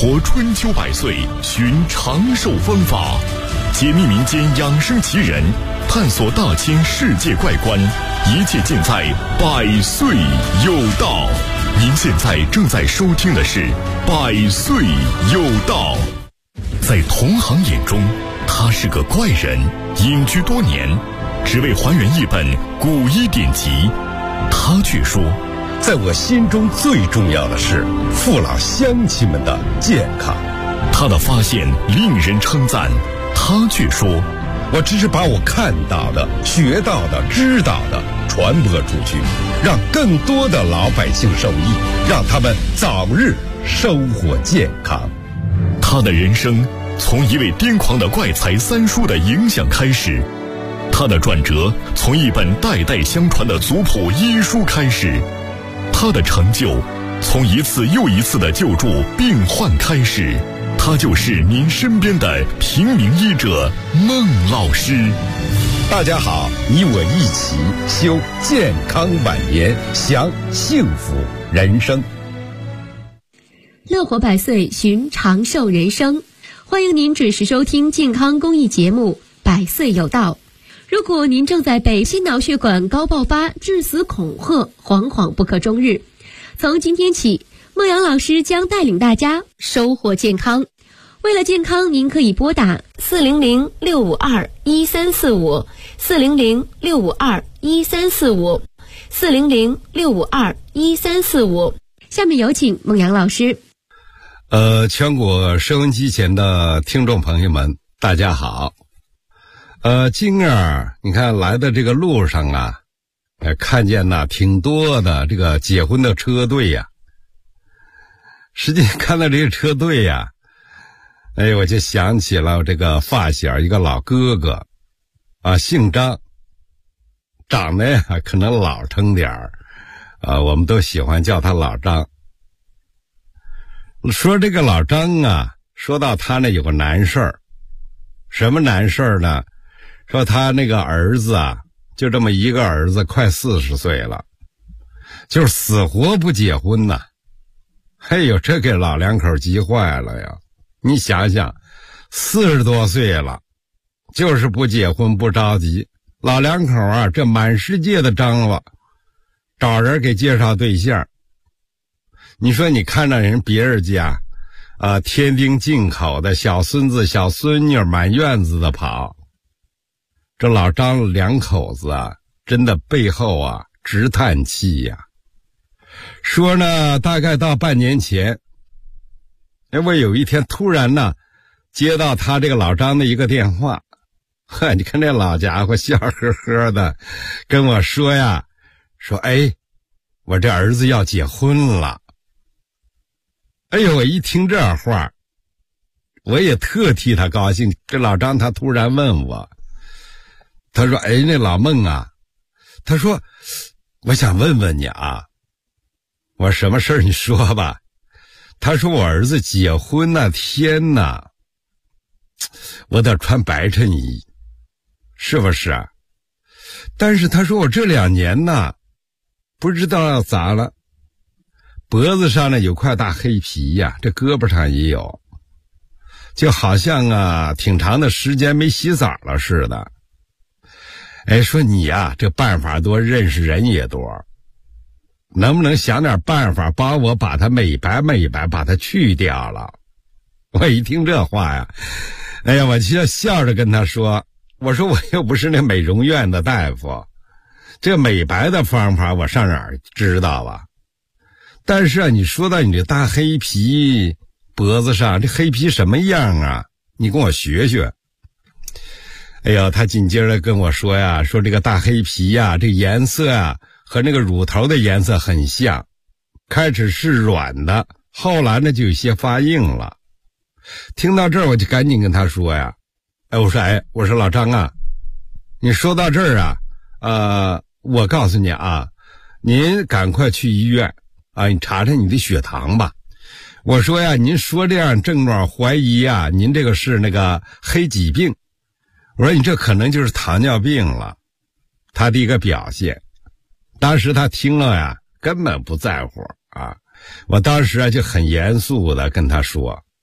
活春秋百岁，寻长寿方法，解密民间养生奇人，探索大千世界怪观，一切尽在百岁有道。您现在正在收听的是百岁有道。在同行眼中，他是个怪人，隐居多年，只为还原一本古医典籍。他却说， 在我心中最重要的是父老乡亲们的健康。 他的发现令人称赞，他却说， 我只是把我看到的、学到的、知道的传播出去，让更多的老百姓受益，让他们早日收获健康。 他的人生从一位癫狂的怪才三叔的影响开始，他的转折从一本代代相传的族谱医书开始，他的成就从一次又一次的救助病患开始。他就是您身边的平民医者孟老师。 大家好，你我一起修健康晚年，享幸福人生。 乐活百岁，寻长寿人生。欢迎您准时收听健康公益节目《百岁有道》。如果您正在被心脑血管高爆发致死恐吓，惶惶不可终日，从今天起，孟阳老师将带领大家收获健康。为了健康，您可以拨打400-652-1345 400-652-1345 400-652-1345。下面有请孟阳老师。 全国收音机前的听众朋友们，大家好。今儿你看来的这个路上啊，看见呢挺多的这个结婚的车队呀。实际看到这个车队呀，我就想起了这个发小一个老哥哥啊，姓张，长得呀可能老成点儿，我们都喜欢叫他老张。说这个老张啊，说到他呢有个难事儿。什么难事儿呢？说他那个儿子啊，就这么一个儿子，快40岁了，就是死活不结婚呐。嘿呦，这给老两口急坏了呀！你想想，40多岁了，就是不结婚不着急。老两口啊，这满世界的张罗，找人给介绍对象。你说你看着人别人家添丁进口的小孙子小孙女满院子的跑，这老张两口子啊，真的背后啊直叹气呀。说呢，大概到半年前，我有一天突然呢接到他这个老张的一个电话，你看这老家伙笑呵呵的跟我说呀，说我这儿子要结婚了。我一听这话，我也特替他高兴。这老张他突然问我，他说那老孟啊，他说我想问问你啊。我说什么事儿你说吧。他说我儿子结婚那天呢，我得穿白衬衣，是不是啊？但是他说我这2年呢，不知道要咋了，脖子上呢有块大黑皮呀，这胳膊上也有，就好像啊挺长的时间没洗澡了似的。说你呀，这办法多，认识人也多，能不能想点办法帮我把它美白美白，把它去掉了？我一听这话呀，我就笑着跟他说，我说我又不是那美容院的大夫，这美白的方法我上哪儿知道啊？但是啊，你说到你这大黑皮脖子上，这黑皮什么样啊？你跟我学学。他紧接着跟我说呀，说这个大黑皮呀，这颜色啊和那个乳头的颜色很像，开始是软的，后来呢就有些发硬了。听到这儿我就赶紧跟他说呀，我说老张啊，你说到这儿啊，我告诉你啊，您赶快去医院啊，你查查你的血糖吧。我说呀，您说这样症状怀疑啊，您这个是那个黑脊病。我说你这可能就是糖尿病了。他的一个表现，当时他听了呀，根本不在乎啊。我当时啊就很严肃的跟他说，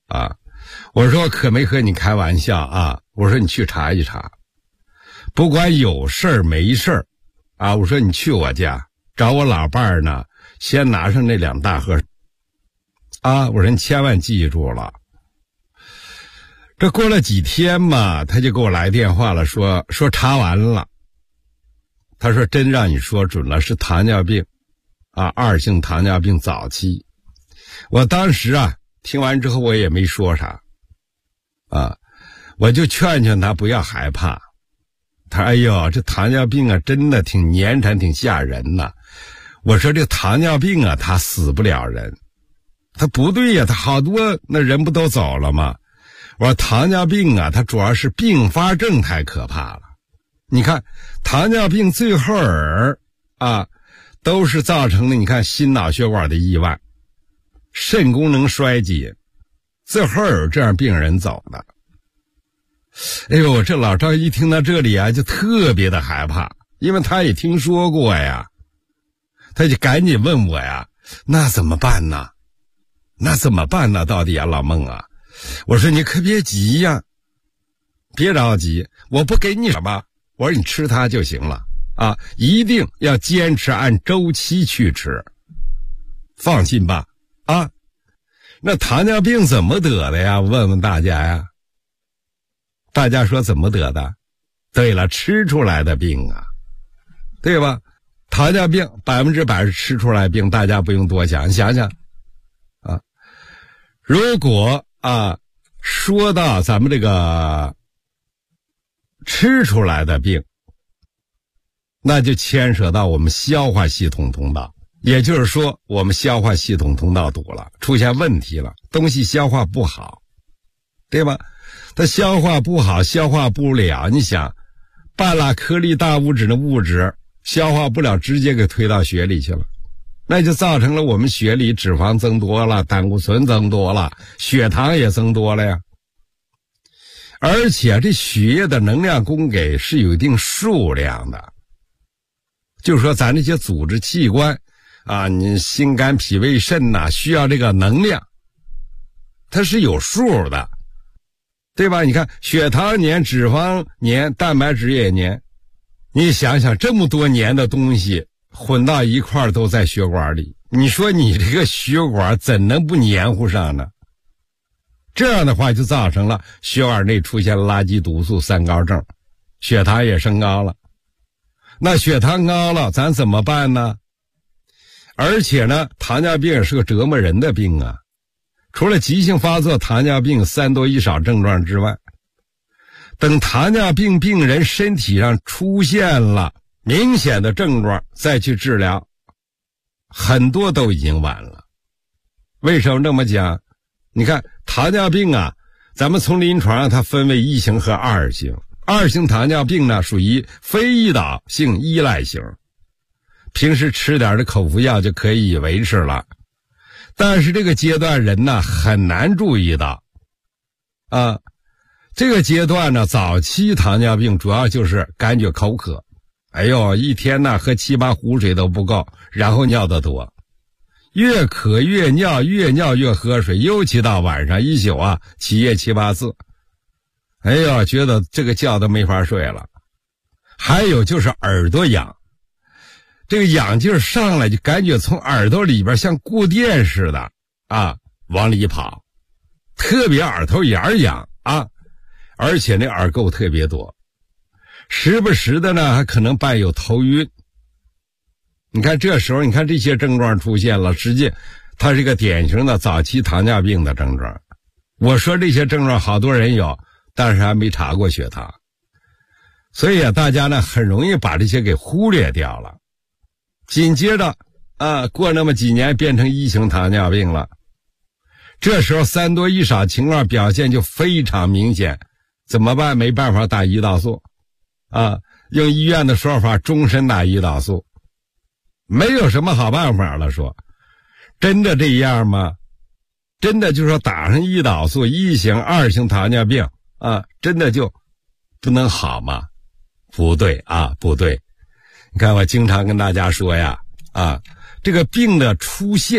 啊。我说可没和你开玩笑啊，我说你去查一查，不管有事儿没事儿啊，我说你去我家找我老伴儿呢，先拿上那2大盒啊，我说你千万记住了。这过了几天嘛，他就给我来电话了，说查完了，他说真让你说准了，是糖尿病啊，2型糖尿病早期。我当时啊听完之后我也没说啥啊，我就劝劝他不要害怕。他哎呦，这糖尿病啊真的挺黏缠挺吓人呐。我说这糖尿病啊他死不了人。他不对呀，他好多那人不都走了吗？我说糖尿病啊它主要是并发症太可怕了。你看糖尿病最后啊都是造成了你看心脑血管的意外，肾功能衰竭，最后有这样病人走的。哎呦，这老赵一听到这里啊就特别的害怕，因为他也听说过呀，他就赶紧问我呀，那怎么办呢？那怎么办呢？到底啊老孟啊，我说你可别急呀，别着急，我不给你什么，我说你吃它就行了啊，一定要坚持按周期去吃，放心吧啊。那糖尿病怎么得的呀？问问大家呀。大家说怎么得的？对了，吃出来的病啊，对吧？糖尿病100%是吃出来病，大家不用多想，你想想啊。如果啊说到咱们这个吃出来的病，那就牵扯到我们消化系统通道，也就是说我们消化系统通道堵了，出现问题了，东西消化不好，对吧？它消化不好，消化不了，你想半拉颗粒大物质的物质消化不了，直接给推到血里去了，那就造成了我们血里脂肪增多了，胆固醇增多了，血糖也增多了呀。而且这血液的能量供给是有一定数量的，就是说咱这些组织器官啊，你心肝脾胃肾呐，需要这个能量，它是有数的，对吧？你看血糖粘，脂肪粘，蛋白质也粘，你想想这么多粘的东西混到一块儿都在血管里，你说你这个血管怎能不黏糊上呢？这样的话就造成了血管内出现垃圾毒素3高症，血糖也升高了。那血糖高了咱怎么办呢？而且呢糖尿病是个折磨人的病啊，除了急性发作糖尿病3多1少症状之外，等糖尿病病人身体上出现了明显的症状再去治疗，很多都已经晚了。为什么这么讲？你看糖尿病啊，咱们从临床上它分为1型和2型。2型糖尿病呢属于非胰岛性依赖型，平时吃点的口服药就可以维持了，但是这个阶段人呢很难注意到啊。这个阶段呢早期糖尿病主要就是感觉口渴，哎呦一天呢喝7、8壶水都不够，然后尿得多，越渴越尿，越尿越喝水，尤其到晚上一宿啊起夜7、8次，哎呦觉得这个觉都没法睡了。还有就是耳朵痒，这个痒劲儿上来就感觉从耳朵里边像过电似的啊往里跑，特别耳头眼痒啊，而且那耳垢特别多，时不时的呢还可能伴有头晕。你看这时候你看这些症状出现了，实际它是一个典型的早期糖尿病的症状。我说这些症状好多人有，但是还没查过血糖，所以啊大家呢很容易把这些给忽略掉了。紧接着啊过那么几年变成1型糖尿病了，这时候3多1少情况表现就非常明显，怎么办？没办法打胰岛素啊，用医院的说法终身打胰岛素，没有什么好办法了。说真的这样吗？真的就说打上胰岛素1型2型糖尿病啊真的就不能好吗？不对啊，不对。你看我经常跟大家说呀啊，这个病的出现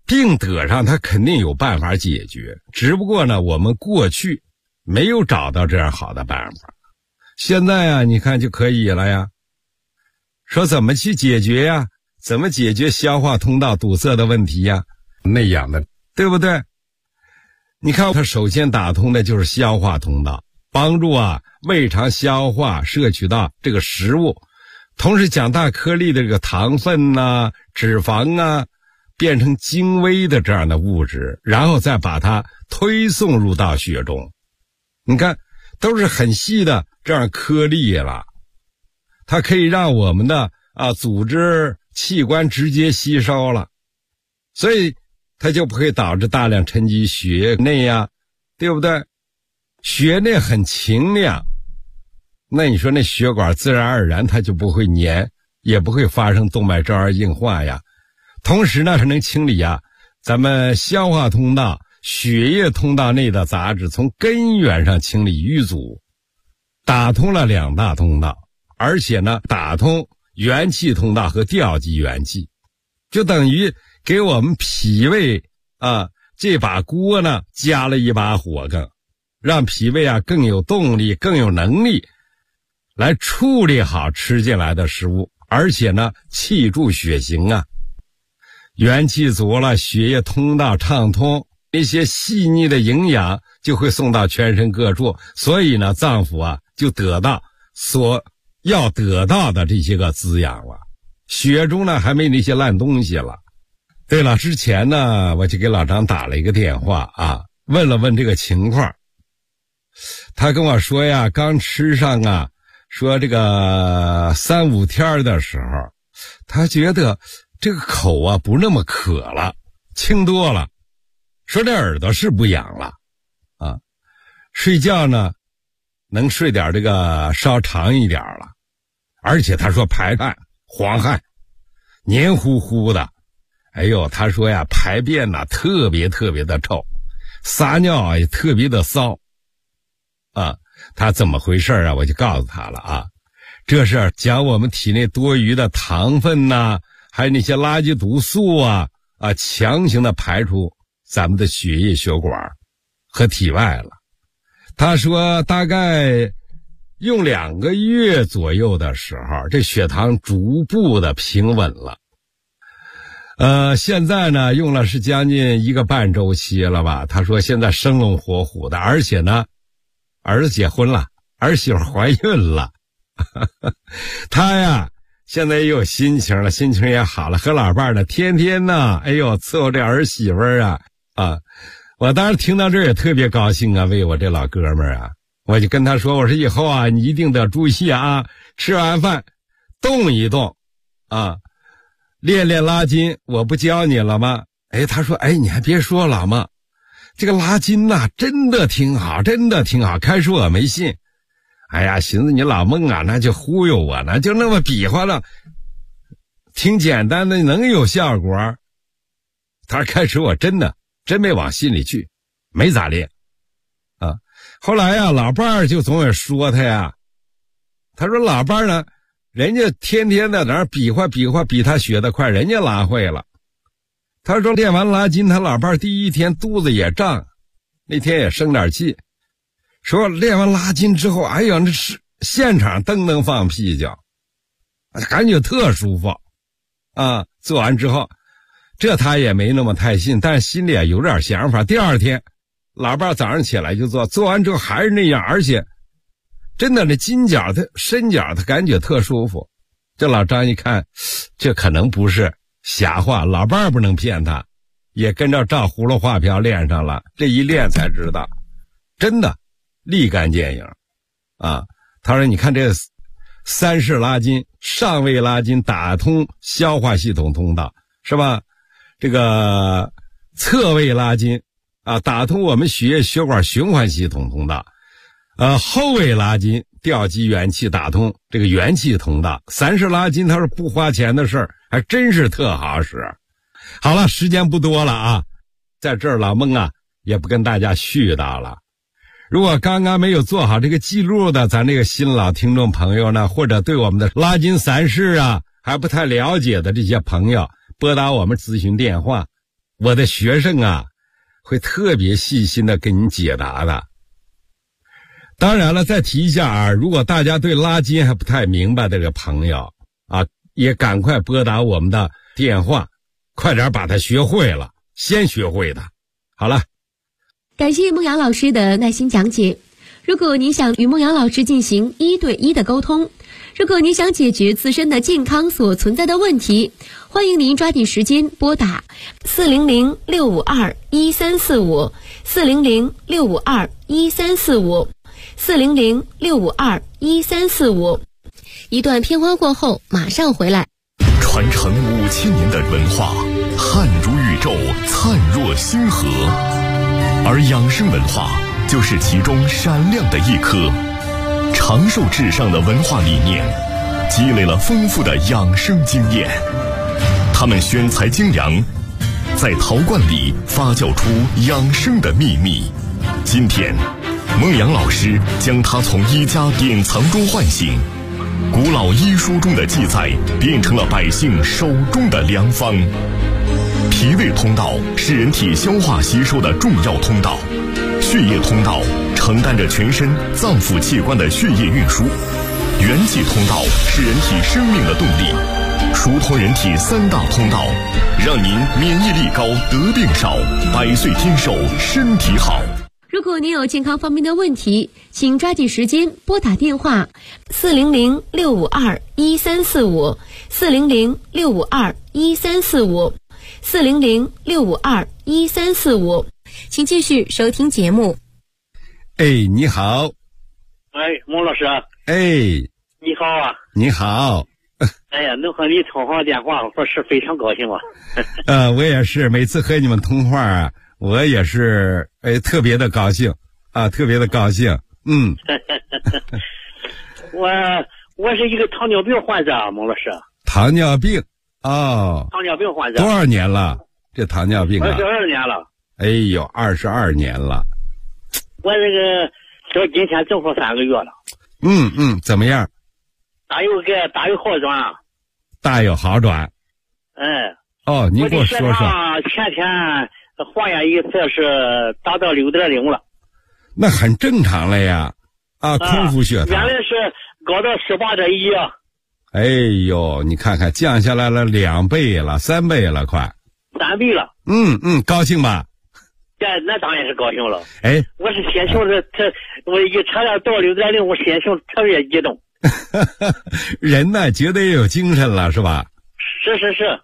病得上他肯定有办法解决，只不过呢我们过去没有找到这样好的办法，现在啊你看就可以了呀。说怎么去解决呀？怎么解决消化通道堵塞的问题呀？那样的，对不对？你看它首先打通的就是消化通道，帮助胃肠消化摄取到这个食物，同时将大颗粒的这个糖分脂肪变成精微的这样的物质，然后再把它推送入到血中。你看都是很细的这样颗粒了，它可以让我们的组织器官直接吸收了，所以它就不会导致大量沉积血内对不对？血内很清亮，那你说那血管自然而然它就不会粘，也不会发生动脉粥样硬化呀。同时呢，它能清理咱们消化通道、血液通道内的杂质，从根源上清理淤阻，打通了2大通道，而且呢，打通元气通道和调集元气，就等于给我们脾胃这把锅呢加了一把火更，让脾胃更有动力、更有能力来处理好吃进来的食物，而且呢，气助血行元气足了，血液通道畅通，那些细腻的营养就会送到全身各处，所以呢，脏腑就得到所要得到的这些个滋养了，血中呢还没那些烂东西了。对了，之前呢我就给老张打了一个电话问了问这个情况，他跟我说呀，刚吃上说这个3、5天的时候，他觉得这个口不那么渴了，清多了，说这耳朵是不痒了睡觉呢能睡点这个稍长一点了，而且他说排汗黄汗黏糊糊的，他说呀排便特别特别的臭，撒尿也特别的骚他怎么回事我就告诉他了这是将我们体内多余的糖分还有那些垃圾毒素强行的排出咱们的血液血管和体外了。他说大概用2个月左右的时候，这血糖逐步的平稳了。现在呢用了是将近1个半周期了吧。他说现在生龙活虎的，而且呢儿子结婚了，儿媳妇怀孕了他现在也有心情了，心情也好了，和老伴呢天天伺候这儿媳妇我当时听到这儿也特别高兴为我这老哥们儿我就跟他说，我说以后你一定得注意吃完饭动一动练练拉筋，我不教你了吗？他说你还别说老妈，这个拉筋真的挺好，真的挺好。开始我没信，寻思你老孟那就忽悠我呢，就那么比划了，挺简单的，能有效果。他说开始我真没往心里去，没咋练后来老伴儿就总也说他他说老伴儿呢，人家天天在那儿比划比划，比他学得快，人家拉会了。他说练完拉筋，他老伴儿第1天肚子也胀，那天也生点气，说练完拉筋之后，那是现场噔噔放屁脚，感觉特舒服做完之后，这他也没那么太信，但是心里有点想法。第2天老伴儿早上起来就做完之后还是那样，而且真的那筋脚他伸脚他感觉特舒服。这老张一看，这可能不是瞎话，老伴儿不能骗他，也跟着照葫芦画瓢练上了。这一练才知道，真的立竿见影他说你看这3式拉筋，上位拉筋打通消化系统通道是吧？这个侧位拉筋打通我们血液血管循环系统通道，后位拉筋调集元气，打通这个元气通道。3式拉筋它是不花钱的事儿，还真是特好使。好了，时间不多了在这儿老孟也不跟大家絮叨了。如果刚刚没有做好这个记录的咱这个新老听众朋友呢，或者对我们的拉筋3式还不太了解的这些朋友，拨打我们咨询电话我的学生啊会特别细心的给你解答的。当然了，再提一下啊，如果大家对拉筋还不太明白的这个朋友啊，也赶快拨打我们的电话，快点把它学会了，先学会的。好了， 感谢孟阳老师的耐心讲解。如果您想与孟阳老师进行1对1的沟通，如果您想解决自身的健康所存在的问题，欢迎您抓紧时间拨打400-652-1345 400-652-1345 400-652-1345。一段片花过后马上回来。 传承5000年的文化，汉如宇宙，灿若星河，而养生文化就是其中闪亮的一颗。长寿至上的文化理念，积累了丰富的养生经验。他们选材精良，在陶罐里发酵出养生的秘密。今天，孟阳老师将它从医家典藏中唤醒，古老医书中的记载变成了百姓手中的良方。脾胃通道是人体消化吸收的重要通道，血液通道承担着全身脏腑器官的血液运输，元气通道是人体生命的动力。疏通人体3大通道，让您免疫力高，得病少，百岁天寿，身体好。 如果您有健康方面的问题，请抓紧时间拨打电话400-652-1345 400-652-1345 400-652-1345。请继续收听节目。 哎，你好。 哎，孟老师。 哎， 你好啊。 你好。 哎呀，能和你通上电话，我是非常高兴啊。 我也是，每次和你们通话啊，我也是特别的高兴啊，特别的高兴。 我是一个糖尿病患者啊，孟老师。 糖尿病哦。糖尿病患者。 多少年了？这糖尿病啊 ？22年了。 哎呦，22年了。 我这个到今天正好3个月了。 怎么样？ 大有好转啊。 大有好转。哦，你给我说说。 前天化验一次是达到6.0了。 那很正常了呀。空腹血糖。 原来是高到18.1啊。 哎呦，你看看降下来了2倍了，3倍了，快。 3倍了。 高兴吧？ 那当然是高兴了。我是心情我一查到6.0，我心情特别激动。 人呢，觉得也有精神了，是吧？ 是。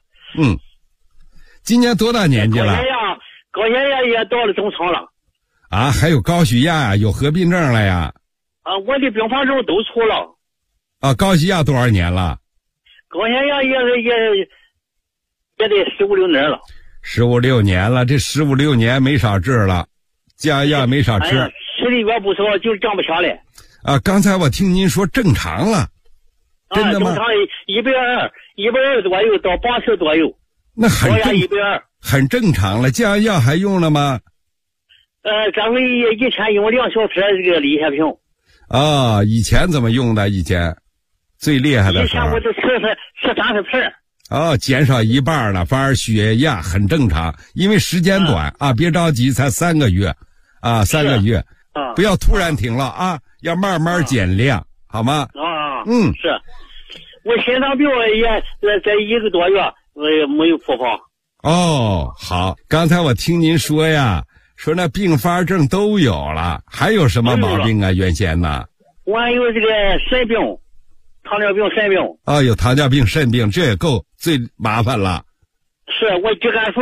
今年多大年纪了？ 高血压也到了中层了。 啊，还有高血压，有合并症了呀？ 我的并发症都出了。 高血压多少年了？ 高血压也得15-16年了。 15-16年了，这15-16年没少治了，降压没少治。 吃的药不少，就降不下来。 刚才我听您说正常了，真的吗？ 正常120左右到80左右。 那很高压120， 很正常了。降压还用了吗？ 这回以前用2小片这个利血平。 以前怎么用的？以前最厉害的时候。 以前我就吃30片。 减少一半了，反而血压很正常，因为时间短别着急，才3个月，3个月，不要突然停了要慢慢减量，好吗？ 是，我心脏病也在1个多月，没有复发。 好，刚才我听您说呀，说那并发症都有了，还有什么毛病啊？原先呢？ 我还有这个肾病。糖尿病、肾病。 有糖尿病、肾病，这也够最麻烦了。 是我肌酐素，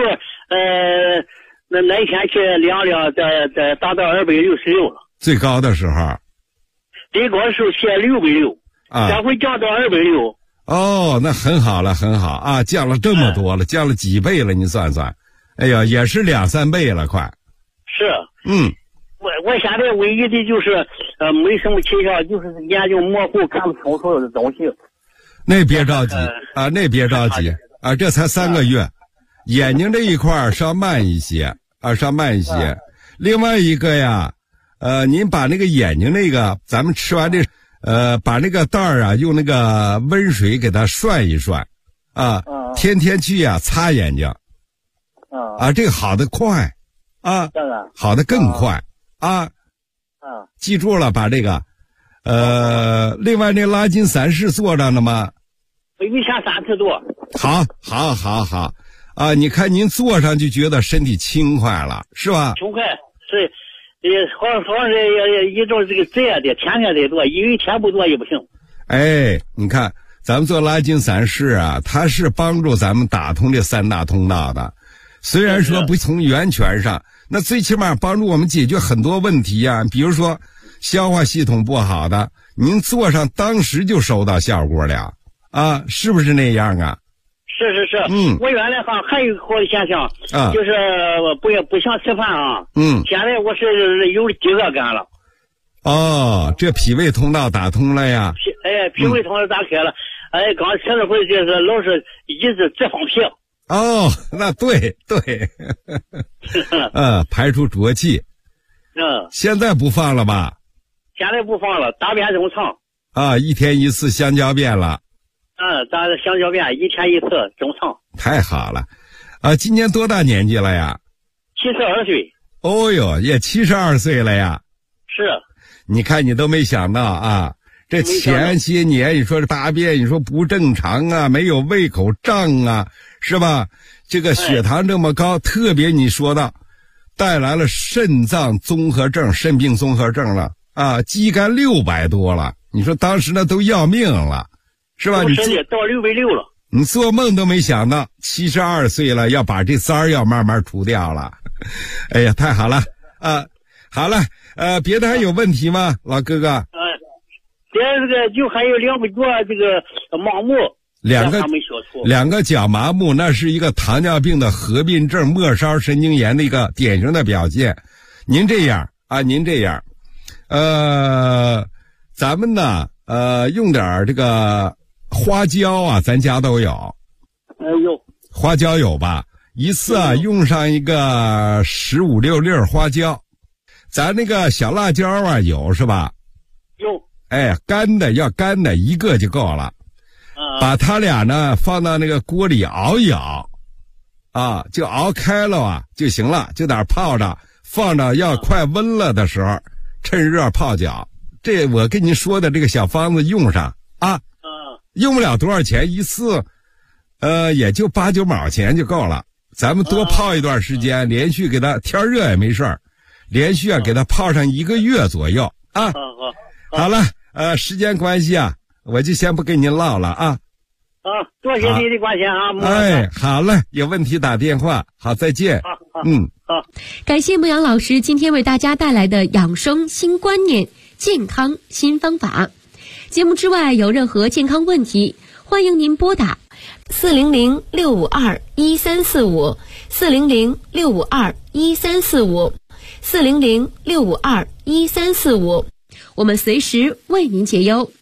那天去量达到266了。 最高的时候。 最高的时候写660，这回降到260。 那很好了，很好啊，降了这么多了，降了几倍了？你算算，哎呀，也是2-3倍了，快。 是。我现在唯一的就是没什么气象，就是眼睛模糊，看不清楚的东西。 那别着急这才3个月，眼睛这一块稍慢一些稍慢一些。另外一个呀，您把那个眼睛那个，咱们吃完这把那个袋儿用那个温水给它涮一涮天天去擦眼睛。 这个好的快啊，好的更快记住了，把这个另外那拉筋散式做着呢吗？ 以前3次做。 好你看您做上就觉得身体轻快了，是吧？ 轻快是，好是一种这个这样的，天天得做，因为天不做也不行。 你看咱们做拉筋散式啊，它是帮助咱们打通这3大通道的。虽然说不从源泉上，那最起码帮助我们解决很多问题呀。比如说消化系统不好的，您做上当时就收到效果了是不是那样啊？ 是。我原来还有好的现象就是不想吃饭现在我是有饥饿感了。 这脾胃通道打通了呀。 脾胃通道打开了。刚吃了会就是老是一直直放屁。 那对排出浊气。现在不放了吧？ 现在不放了，大便正常。 一天一次香蕉便了。 咱香蕉便1天1次正常。 太好了。今年多大年纪了呀 ？72岁。 也72岁了呀。 是。 你看你都没想到这前些年你说大便你说不正常没有胃口胀是吧？这个血糖这么高，特别你说到带来了肾脏综合症、肾病综合症了肌酐600多了。你说当时呢都要命了，是吧？你到660了。 你做梦都没想到72岁了要把这3要慢慢除掉了。哎呀，太好了好了别的还有问题吗，老哥哥？ 这个就还有2个脚这个麻木 ，2个脚麻木，那是一个糖尿病的合并症末梢神经炎的一个典型的表现。您这样咱们呢用点这个花椒咱家都有。 有花椒有吧？一次用上一个15、16粒花椒。咱那个小辣椒有是吧？ 有。 干的1个就够了。把它俩呢放到那个锅里熬一熬就熬开了就行了，就在泡着，放着要快温了的时候趁热泡脚。这我跟您说的这个小方子用上用不了多少钱一次，也就8、9毛钱就够了。咱们多泡一段时间，连续给它天热也没事儿，连续给它泡上1个月左右好了，时间关系我就先不跟您唠了多谢你的关心好嘞，有问题打电话。好，再见。 感谢牧羊老师今天为大家带来的养生新观念、健康新方法。节目之外有任何健康问题，欢迎您拨打400-652-1345 400-652-1345 400-652-1345，我们随时为您解忧。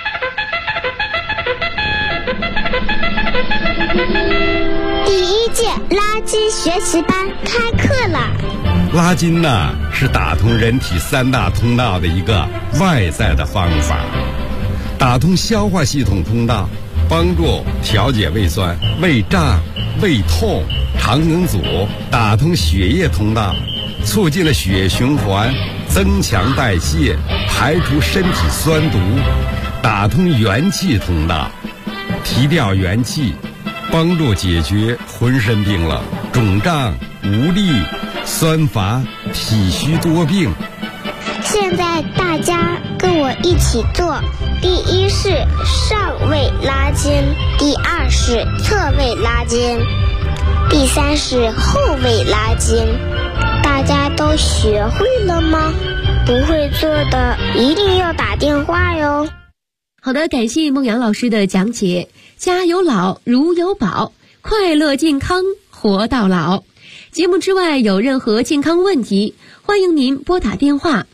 第1届拉筋学习班开课了。 拉筋呢是打通人体3大通道的一个外在的方法，打通消化系统通道，帮助调节胃酸、胃胀、胃痛、肠梗阻；打通血液通道，促进了血液循环，增强代谢，排除身体酸毒；打通元气通道，提调元气，帮助解决浑身病了肿胀、无力、酸乏、体虚多病。 现在大家跟我一起做，第1是上位拉筋，第2是侧位拉筋，第3是后位拉筋。大家都学会了吗？不会做的一定要打电话哟。 好的，感谢孟阳老师的讲解。家有老如有宝，快乐健康活到老。节目之外有任何健康问题，欢迎您拨打电话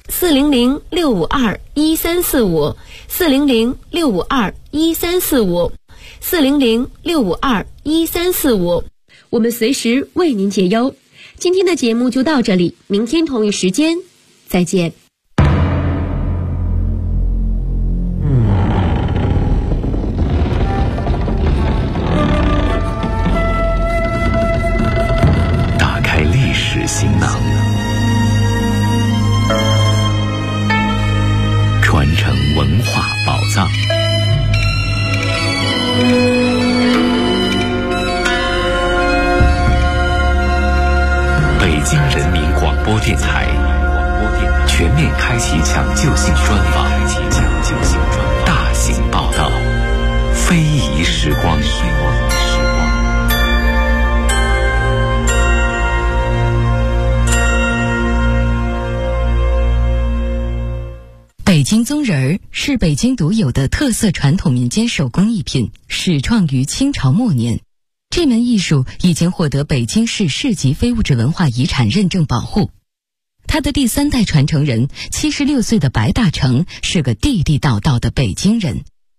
400-652-1345 400-652-1345 400-652-1345，我们随时为您解忧。今天的节目就到这里，明天同一时间再见。 京人民广播电台全面开启抢救性专访，大型报道，非遗时光。 北京宗人儿是北京独有的特色传统民间手工艺品，始创于清朝末年。这门艺术已经获得北京市市级非物质文化遗产认证保护。他的第3代传承人76岁的白大成是个地地道道的北京人。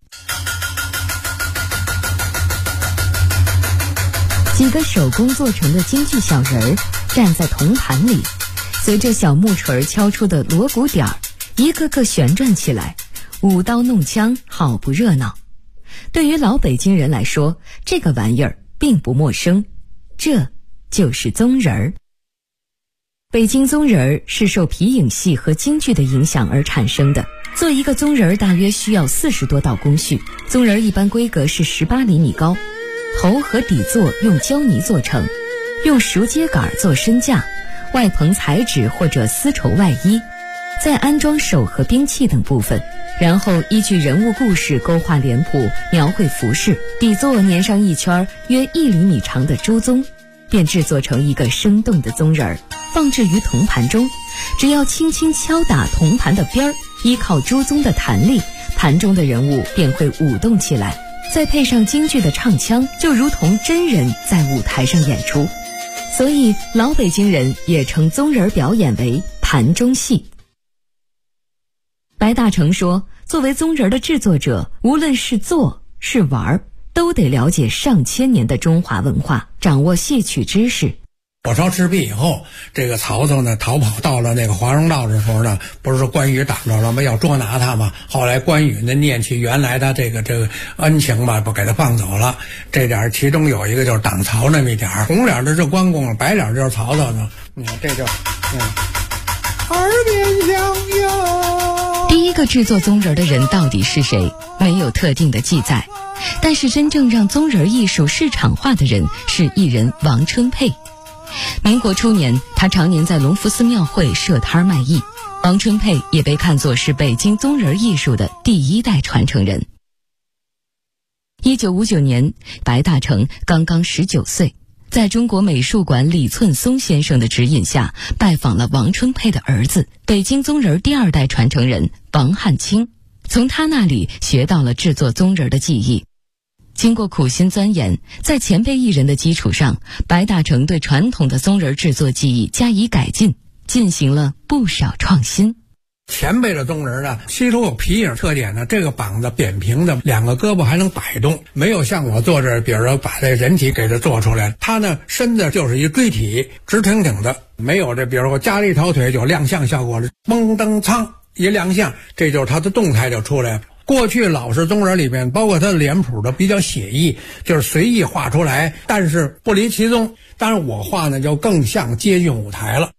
几个手工做成的京剧小人儿站在铜盘里，随着小木锤敲出的锣鼓点儿，一个个旋转起来，舞刀弄枪，好不热闹。对于老北京人来说，这个玩意儿并不陌生，这就是宗人儿。北京宗人儿是受皮影戏和京剧的影响而产生的。做一个宗人儿大约需要40多道工序，宗人儿一般规格是18厘米高，头和底座用胶泥做成，用熟秸秆做身架，外棚彩纸或者丝绸外衣，再安装手和兵器等部分，然后依据人物故事勾画脸谱，描绘服饰，底座粘上一圈约1厘米长的猪鬃，便制作成一个生动的宗人儿，放置于铜盘中。只要轻轻敲打铜盘的边儿，依靠猪鬃的弹力，盘中的人物便会舞动起来，再配上京剧的唱腔，就如同真人在舞台上演出。所以老北京人也称宗人表演为盘中戏。白大成说，作为宗人的制作者，无论是做是玩，都得了解上千年的中华文化，掌握戏曲知识。 火烧赤壁以后，这个曹操呢逃跑到了那个华容道的时候呢，不是关羽挡着了吗？要捉拿他嘛。后来关羽呢念起原来他这个恩情吧，不给他放走了。这点其中有一个就是挡曹那么一点，红脸的是关公，白脸就是曹操呢。你看这就耳边响哟。 第一个制作宗人的人到底是谁？没有特定的记载。但是真正让宗人艺术市场化的人是艺人王春佩。民国初年，他常年在隆福寺庙会设摊卖艺。王春佩也被看作是北京宗人艺术的第1代传承人。1959年，白大成刚刚19岁，在中国美术馆李寸松先生的指引下，拜访了王春佩的儿子，北京宗人第2代传承人王汉卿，从他那里学到了制作宗人的技艺。经过苦心钻研，在前辈艺人的基础上，白大成对传统的宗人制作技艺加以改进，进行了不少创新。 前辈的宗人呢，吸收有皮影特点呢，这个膀子扁平的，2个胳膊还能摆动，没有像我做这，比如说把这人体给它做出来，他呢身子就是一锥体，直挺挺的，没有这，比如说加了一条腿就亮相效果了，嘣噔苍一亮相，这就是他的动态就出来了。过去老式宗人里面，包括他的脸谱的比较写意，就是随意画出来，但是不离其宗。当然我画呢就更像接近舞台了。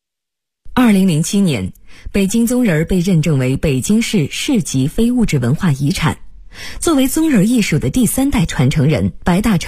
2007年，北京宗人被认证为北京市市级非物质文化遗产。作为宗人艺术的第3代传承人，白大成